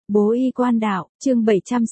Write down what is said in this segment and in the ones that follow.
Bố y quan đạo, chương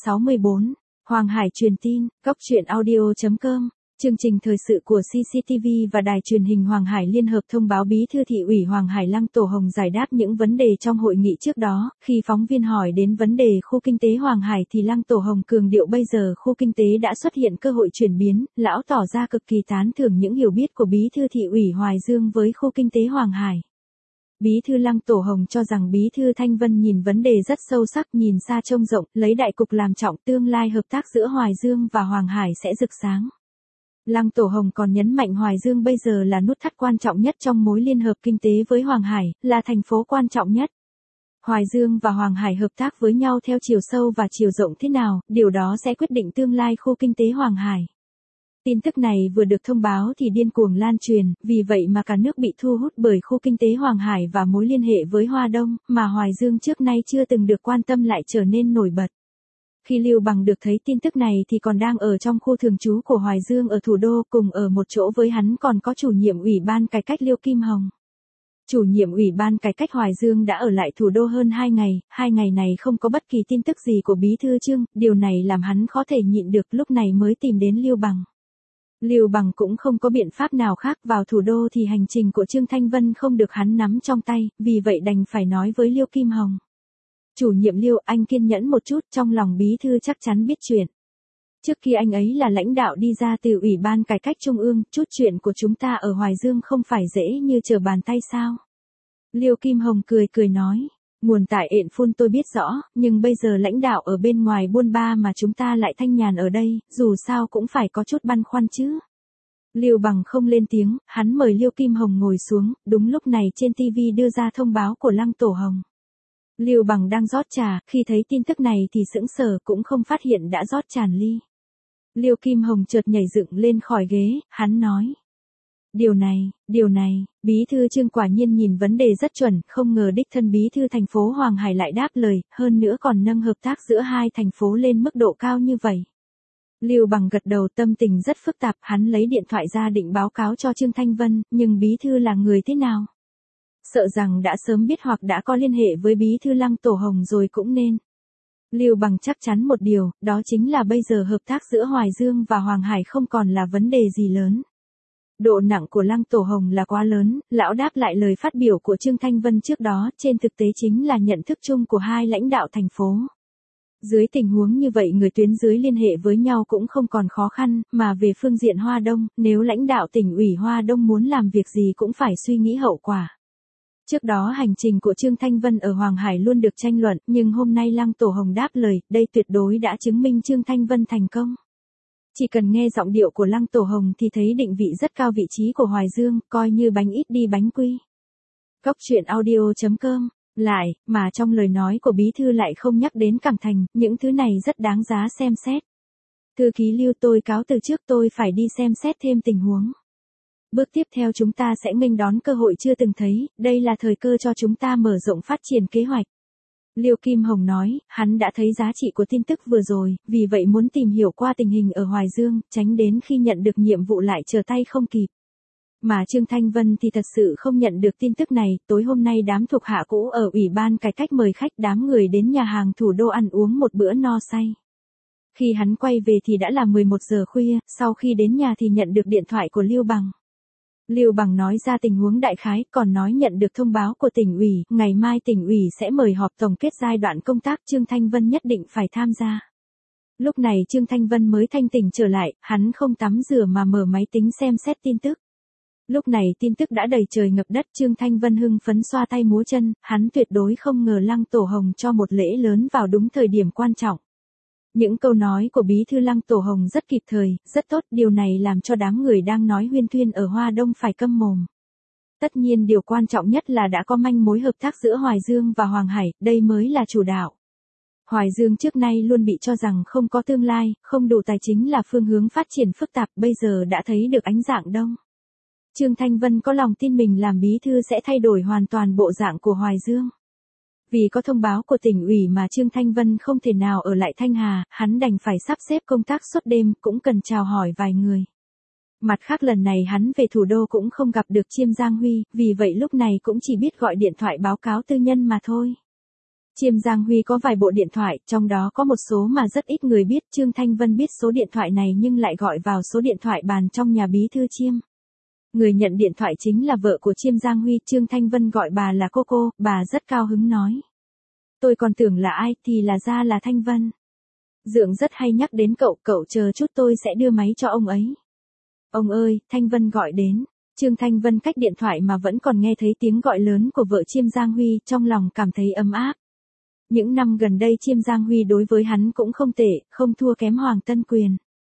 764, Hoàng Hải truyền tin, Cóc truyện audio.com. Chương trình thời sự của CCTV và Đài truyền hình Hoàng Hải liên hợp thông báo Bí thư thị ủy Hoàng Hải Lăng Tổ Hồng giải đáp những vấn đề trong hội nghị trước đó. Khi phóng viên hỏi đến vấn đề khu kinh tế Hoàng Hải thì Lăng Tổ Hồng cường điệu bây giờ khu kinh tế đã xuất hiện cơ hội chuyển biến. Lão tỏ ra cực kỳ tán thưởng những hiểu biết của Bí thư thị ủy Hoài Dương với khu kinh tế Hoàng Hải. Bí thư Lăng Tổ Hồng cho rằng Bí thư Thanh Vân nhìn vấn đề rất sâu sắc, nhìn xa trông rộng, lấy đại cục làm trọng, tương lai hợp tác giữa Hoài Dương và Hoàng Hải sẽ rực sáng. Lăng Tổ Hồng còn nhấn mạnh Hoài Dương bây giờ là nút thắt quan trọng nhất trong mối liên hợp kinh tế với Hoàng Hải, là thành phố quan trọng nhất. Hoài Dương và Hoàng Hải hợp tác với nhau theo chiều sâu và chiều rộng thế nào, điều đó sẽ quyết định tương lai khu kinh tế Hoàng Hải. Tin tức này vừa được thông báo thì điên cuồng lan truyền, vì vậy mà cả nước bị thu hút bởi khu kinh tế Hoàng Hải và mối liên hệ với Hoa Đông, mà Hoài Dương trước nay chưa từng được quan tâm lại trở nên nổi bật. Khi Lưu Bằng được thấy tin tức này thì còn đang ở trong khu thường trú của Hoài Dương ở thủ đô, cùng ở một chỗ với hắn còn có chủ nhiệm Ủy ban Cải cách Liêu Kim Hồng. Chủ nhiệm Ủy ban Cải cách Hoài Dương đã ở lại thủ đô hơn 2 ngày này không có bất kỳ tin tức gì của Bí thư Trương, điều này làm hắn khó thể nhịn được, lúc này mới tìm đến Lưu Bằng. Lưu Bằng cũng không có biện pháp nào khác, vào thủ đô thì hành trình của Trương Thanh Vân không được hắn nắm trong tay, vì vậy đành phải nói với Liêu Kim Hồng. Chủ nhiệm Liêu, anh kiên nhẫn một chút, trong lòng bí thư chắc chắn biết chuyện. Trước khi anh ấy là lãnh đạo đi ra từ Ủy ban Cải cách Trung ương, chút chuyện của chúng ta ở Hoài Dương không phải dễ như trở bàn tay sao? Liêu Kim Hồng cười nói. Nguồn tại ện phun tôi biết rõ, nhưng bây giờ lãnh đạo ở bên ngoài buôn ba mà chúng ta lại thanh nhàn ở đây, dù sao cũng phải có chút băn khoăn chứ. Lưu Bằng không lên tiếng, hắn mời Liêu Kim Hồng ngồi xuống, đúng lúc này trên TV đưa ra thông báo của Lăng Tổ Hồng. Lưu Bằng đang rót trà, khi thấy tin tức này thì sững sờ, cũng không phát hiện đã rót tràn ly. Liêu Kim Hồng chợt nhảy dựng lên khỏi ghế, hắn nói. Điều này, Bí thư Trương quả nhiên nhìn vấn đề rất chuẩn, không ngờ đích thân Bí thư thành phố Hoàng Hải lại đáp lời, hơn nữa còn nâng hợp tác giữa hai thành phố lên mức độ cao như vậy. Lưu Bằng gật đầu, tâm tình rất phức tạp, hắn lấy điện thoại ra định báo cáo cho Trương Thanh Vân, nhưng Bí thư là người thế nào? Sợ rằng đã sớm biết hoặc đã có liên hệ với Bí thư Lăng Tổ Hồng rồi cũng nên. Lưu Bằng chắc chắn một điều, đó chính là bây giờ hợp tác giữa Hoài Dương và Hoàng Hải không còn là vấn đề gì lớn. Độ nặng của Lăng Tổ Hồng là quá lớn, lão đáp lại lời phát biểu của Trương Thanh Vân trước đó, trên thực tế chính là nhận thức chung của hai lãnh đạo thành phố. Dưới tình huống như vậy người tuyến dưới liên hệ với nhau cũng không còn khó khăn, mà về phương diện Hoa Đông, nếu lãnh đạo tỉnh ủy Hoa Đông muốn làm việc gì cũng phải suy nghĩ hậu quả. Trước đó hành trình của Trương Thanh Vân ở Hoàng Hải luôn được tranh luận, nhưng hôm nay Lăng Tổ Hồng đáp lời, đây tuyệt đối đã chứng minh Trương Thanh Vân thành công. Chỉ cần nghe giọng điệu của Lăng Tổ Hồng thì thấy định vị rất cao vị trí của Hoài Dương, coi như bánh ít đi bánh quy. Cóc truyện audio.com. Lại, mà trong lời nói của Bí thư lại không nhắc đến Cảng Thành, những thứ này rất đáng giá xem xét. Thư ký Lưu, tôi cáo từ trước, tôi phải đi xem xét thêm tình huống. Bước tiếp theo chúng ta sẽ nghênh đón cơ hội chưa từng thấy, đây là thời cơ cho chúng ta mở rộng phát triển kế hoạch. Liêu Kim Hồng nói, hắn đã thấy giá trị của tin tức vừa rồi, vì vậy muốn tìm hiểu qua tình hình ở Hoài Dương, tránh đến khi nhận được nhiệm vụ lại trở tay không kịp. Mà Trương Thanh Vân thì thật sự không nhận được tin tức này, tối hôm nay đám thuộc hạ cũ ở Ủy ban Cải cách mời khách đám người đến nhà hàng thủ đô ăn uống một bữa no say. Khi hắn quay về thì đã là 11 giờ khuya, sau khi đến nhà thì nhận được điện thoại của Lưu Bằng. Lưu Bằng nói ra tình huống đại khái, còn nói nhận được thông báo của tỉnh ủy, ngày mai tỉnh ủy sẽ mời họp tổng kết giai đoạn công tác, Trương Thanh Vân nhất định phải tham gia. Lúc này Trương Thanh Vân mới thanh tỉnh trở lại, hắn không tắm rửa mà mở máy tính xem xét tin tức. Lúc này tin tức đã đầy trời ngập đất, Trương Thanh Vân hưng phấn xoa tay múa chân, hắn tuyệt đối không ngờ Lăng Tổ Hồng cho một lễ lớn vào đúng thời điểm quan trọng. Những câu nói của Bí thư Lăng Tổ Hồng rất kịp thời, rất tốt, điều này làm cho đám người đang nói huyên thuyên ở Hoa Đông phải câm mồm. Tất nhiên điều quan trọng nhất là đã có manh mối hợp tác giữa Hoài Dương và Hoàng Hải, đây mới là chủ đạo. Hoài Dương trước nay luôn bị cho rằng không có tương lai, không đủ tài chính là phương hướng phát triển phức tạp, bây giờ đã thấy được ánh dạng đông. Trương Thanh Vân có lòng tin mình làm bí thư sẽ thay đổi hoàn toàn bộ dạng của Hoài Dương. Vì có thông báo của tỉnh ủy mà Trương Thanh Vân không thể nào ở lại Thanh Hà, hắn đành phải sắp xếp công tác suốt đêm, cũng cần chào hỏi vài người. Mặt khác lần này hắn về thủ đô cũng không gặp được Chiêm Giang Huy, vì vậy lúc này cũng chỉ biết gọi điện thoại báo cáo tư nhân mà thôi. Chiêm Giang Huy có vài bộ điện thoại, trong đó có một số mà rất ít người biết. Trương Thanh Vân biết số điện thoại này nhưng lại gọi vào số điện thoại bàn trong nhà bí thư Chiêm. Người nhận điện thoại chính là vợ của Chiêm Giang Huy. Trương Thanh Vân gọi bà là cô, bà rất cao hứng nói. Tôi còn tưởng là ai, thì ra là Thanh Vân. Dượng rất hay nhắc đến cậu chờ chút tôi sẽ đưa máy cho ông ấy. Ông ơi, Thanh Vân gọi đến. Trương Thanh Vân cách điện thoại mà vẫn còn nghe thấy tiếng gọi lớn của vợ Chiêm Giang Huy, trong lòng cảm thấy ấm áp. Những năm gần đây Chiêm Giang Huy đối với hắn cũng không tệ, không thua kém Hoàng Tân Quyền.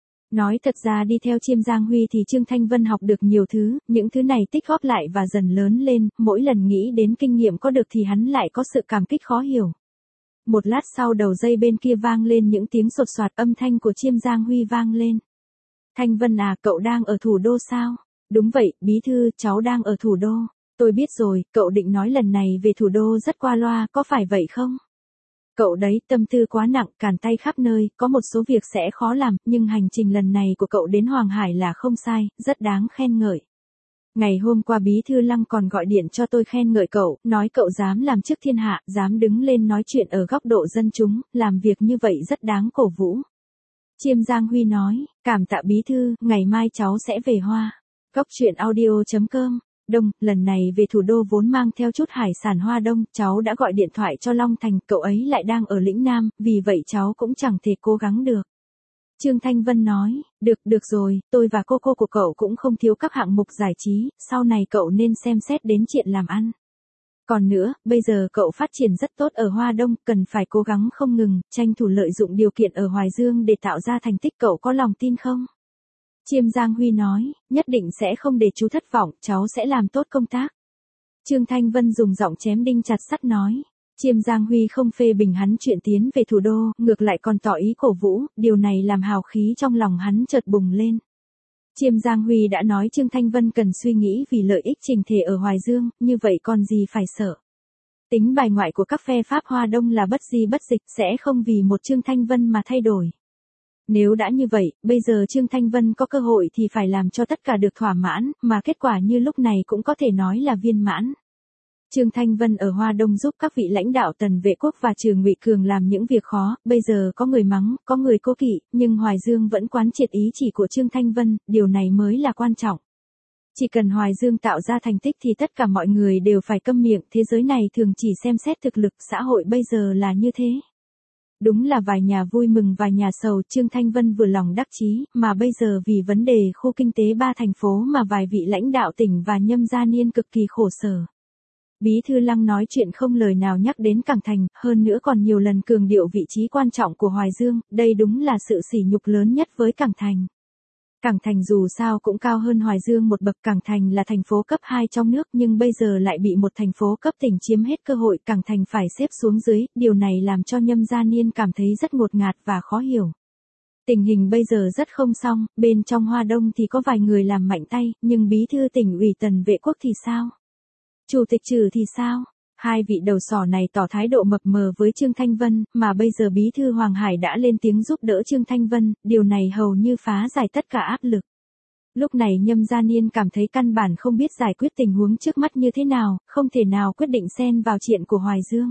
Nói thật ra đi theo Chiêm Giang Huy thì Trương Thanh Vân học được nhiều thứ, những thứ này tích góp lại và dần lớn lên, mỗi lần nghĩ đến kinh nghiệm có được thì hắn lại có sự cảm kích khó hiểu. Một lát sau đầu dây bên kia vang lên những tiếng sột soạt, âm thanh của Chiêm Giang Huy vang lên. Thanh Vân à, cậu đang ở thủ đô sao? Đúng vậy, bí thư, cháu đang ở thủ đô. Tôi biết rồi, cậu định nói lần này về thủ đô rất qua loa, có phải vậy không? Cậu đấy, tâm tư quá nặng, càn tay khắp nơi, có một số việc sẽ khó làm, nhưng hành trình lần này của cậu đến Hoàng Hải là không sai, rất đáng khen ngợi. Ngày hôm qua bí thư Lăng còn gọi điện cho tôi khen ngợi cậu, nói cậu dám làm trước thiên hạ, dám đứng lên nói chuyện ở góc độ dân chúng, làm việc như vậy rất đáng cổ vũ. Chiêm Giang Huy nói, cảm tạ bí thư, ngày mai cháu sẽ về Hoa. Cóc truyện audio.com. Đông, lần này về thủ đô vốn mang theo chút hải sản Hoa Đông, cháu đã gọi điện thoại cho Long Thành, cậu ấy lại đang ở lĩnh Nam, vì vậy cháu cũng chẳng thể cố gắng được. Trương Thanh Vân nói, được rồi, tôi và cô của cậu cũng không thiếu các hạng mục giải trí, sau này cậu nên xem xét đến chuyện làm ăn. Còn nữa, bây giờ cậu phát triển rất tốt ở Hoa Đông, cần phải cố gắng không ngừng, tranh thủ lợi dụng điều kiện ở Hoài Dương để tạo ra thành tích, cậu có lòng tin không? Chiêm Giang Huy nói, nhất định sẽ không để chú thất vọng, cháu sẽ làm tốt công tác. Trương Thanh Vân dùng giọng chém đinh chặt sắt nói. Chiêm Giang Huy không phê bình hắn chuyện tiến về thủ đô, ngược lại còn tỏ ý cổ vũ, điều này làm hào khí trong lòng hắn chợt bùng lên. Chiêm Giang Huy đã nói Trương Thanh Vân cần suy nghĩ vì lợi ích trình thể ở Hoài Dương, như vậy còn gì phải sợ. Tính bài ngoại của các phe Pháp Hoa Đông là bất di bất dịch, sẽ không vì một Trương Thanh Vân mà thay đổi. Nếu đã như vậy, bây giờ Trương Thanh Vân có cơ hội thì phải làm cho tất cả được thỏa mãn, mà kết quả như lúc này cũng có thể nói là viên mãn. Trương Thanh Vân ở Hoa Đông giúp các vị lãnh đạo Tần Vệ Quốc và Trừ Ngụy Cường làm những việc khó, bây giờ có người mắng, có người cố kỵ, nhưng Hoài Dương vẫn quán triệt ý chỉ của Trương Thanh Vân, điều này mới là quan trọng. Chỉ cần Hoài Dương tạo ra thành tích thì tất cả mọi người đều phải câm miệng, thế giới này thường chỉ xem xét thực lực, xã hội bây giờ là như thế. Đúng là vài nhà vui mừng vài nhà sầu, Trương Thanh Vân vừa lòng đắc chí, mà bây giờ vì vấn đề khu kinh tế 3 thành phố mà vài vị lãnh đạo tỉnh và Nhâm Gia Niên cực kỳ khổ sở. Bí thư Lăng nói chuyện không lời nào nhắc đến Cảng Thành, hơn nữa còn nhiều lần cường điệu vị trí quan trọng của Hoài Dương, đây đúng là sự sỉ nhục lớn nhất với Cảng Thành. Cảng Thành dù sao cũng cao hơn Hoài Dương một bậc, Cảng Thành là thành phố cấp 2 trong nước nhưng bây giờ lại bị một thành phố cấp tỉnh chiếm hết cơ hội, Cảng Thành phải xếp xuống dưới, điều này làm cho Nhâm Gia Niên cảm thấy rất ngột ngạt và khó hiểu. Tình hình bây giờ rất không xong, bên trong Hoa Đông thì có vài người làm mạnh tay, nhưng bí thư tỉnh ủy Tần Vệ Quốc thì sao? Chủ tịch Trừ thì sao? Hai vị đầu sỏ này tỏ thái độ mập mờ với Trương Thanh Vân, mà bây giờ bí thư Hoàng Hải đã lên tiếng giúp đỡ Trương Thanh Vân, điều này hầu như phá giải tất cả áp lực. Lúc này Nhâm Gia Niên cảm thấy căn bản không biết giải quyết tình huống trước mắt như thế nào, không thể nào quyết định xen vào chuyện của Hoài Dương.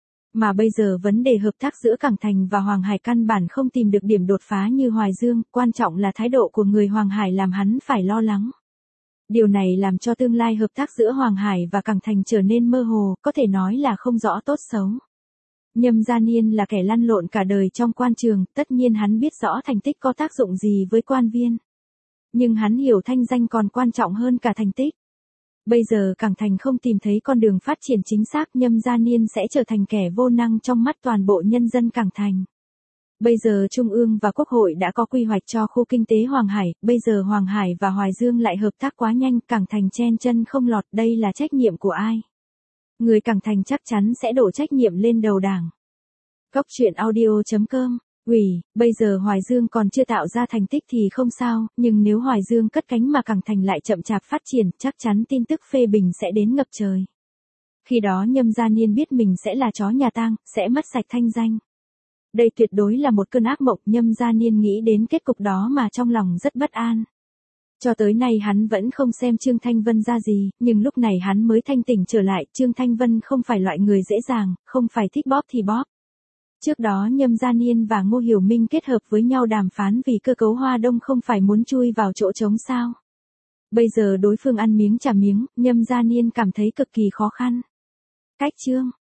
Mà bây giờ vấn đề hợp tác giữa Cảng Thành và Hoàng Hải căn bản không tìm được điểm đột phá như Hoài Dương, quan trọng là thái độ của người Hoàng Hải làm hắn phải lo lắng. Điều này làm cho tương lai hợp tác giữa Hoàng Hải và Cảng Thành trở nên mơ hồ, có thể nói là không rõ tốt xấu. Nhâm Gia Niên là kẻ lăn lộn cả đời trong quan trường, tất nhiên hắn biết rõ thành tích có tác dụng gì với quan viên. Nhưng hắn hiểu thanh danh còn quan trọng hơn cả thành tích. Bây giờ Cảng Thành không tìm thấy con đường phát triển chính xác, Nhâm Gia Niên sẽ trở thành kẻ vô năng trong mắt toàn bộ nhân dân Cảng Thành. Bây giờ Trung ương và Quốc hội đã có quy hoạch cho khu kinh tế Hoàng Hải, bây giờ Hoàng Hải và Hoài Dương lại hợp tác quá nhanh, Cảng Thành chen chân không lọt, đây là trách nhiệm của ai? Người Cảng Thành chắc chắn sẽ đổ trách nhiệm lên đầu Đảng. Cóc truyện audio.com. Bây giờ Hoài Dương còn chưa tạo ra thành tích thì không sao, nhưng nếu Hoài Dương cất cánh mà Cảng Thành lại chậm chạp phát triển, chắc chắn tin tức phê bình sẽ đến ngập trời. Khi đó Nhâm Gia Niên biết mình sẽ là chó nhà tang, sẽ mất sạch thanh danh. Đây tuyệt đối là một cơn ác mộng, Nhâm Gia Niên nghĩ đến kết cục đó mà trong lòng rất bất an. Cho tới nay hắn vẫn không xem Trương Thanh Vân ra gì, nhưng lúc này hắn mới thanh tỉnh trở lại, Trương Thanh Vân không phải loại người dễ dàng, không phải thích bóp thì bóp. Trước đó Nhâm Gia Niên và Ngô Hiểu Minh kết hợp với nhau đàm phán vì cơ cấu Hoa Đông không phải muốn chui vào chỗ trống sao. Bây giờ đối phương ăn miếng trả miếng, Nhâm Gia Niên cảm thấy cực kỳ khó khăn. Cách Trương